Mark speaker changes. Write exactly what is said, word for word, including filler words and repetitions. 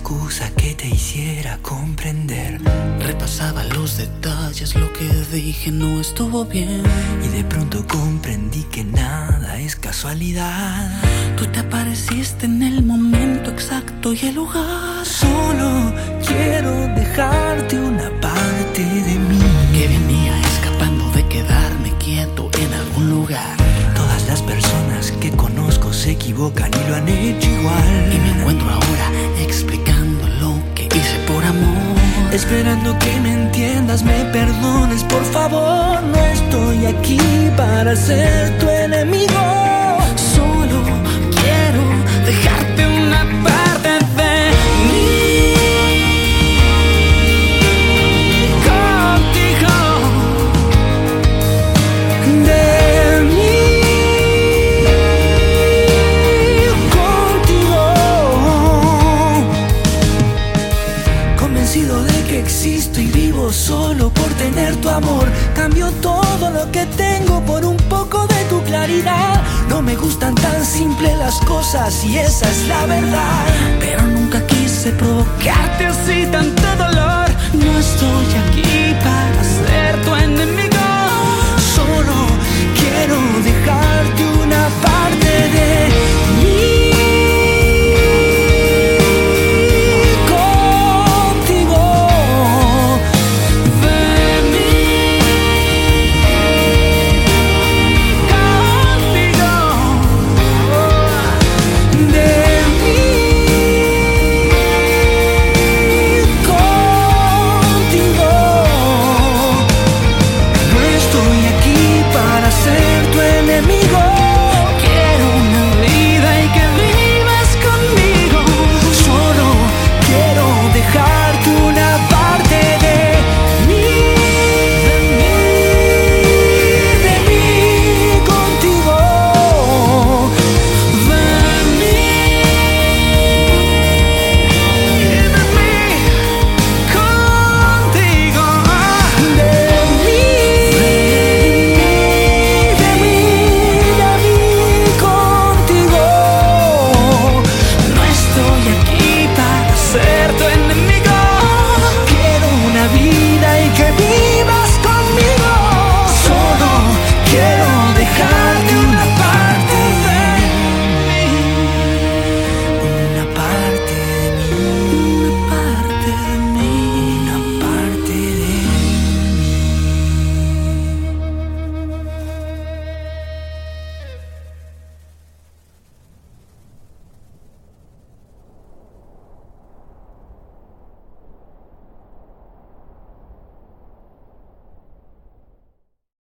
Speaker 1: excusa que te hiciera comprender.
Speaker 2: Repasaba los detalles, lo que dije no estuvo bien.
Speaker 1: Y de pronto comprendí que nada es casualidad.
Speaker 2: Tú te apareciste en el momento exacto y el lugar.
Speaker 1: Solo quiero dejarte una parte de mí
Speaker 2: que venía escapando de quedarme quieto en algún lugar.
Speaker 1: Todas las personas que conozco se equivocan y lo han hecho igual.
Speaker 2: Y me encuentro ahora explicando lo que hice por amor.
Speaker 1: Esperando que me entiendas, me perdones, por favor. No estoy aquí para ser tu enemigo.
Speaker 2: Solo quiero dejarte una parte de mí.
Speaker 1: Contigo, de mí, contigo. Convencido de que existo y vivo solo por tener tu amor. Cambio todo lo que tengo por un poco de tu claridad. No me gustan tan simples las cosas y esa es la verdad.
Speaker 2: Pero nunca quise provocarte así tanto dolor. No estoy aquí para ser tu enemigo.
Speaker 1: Solo quiero dejarte una parte de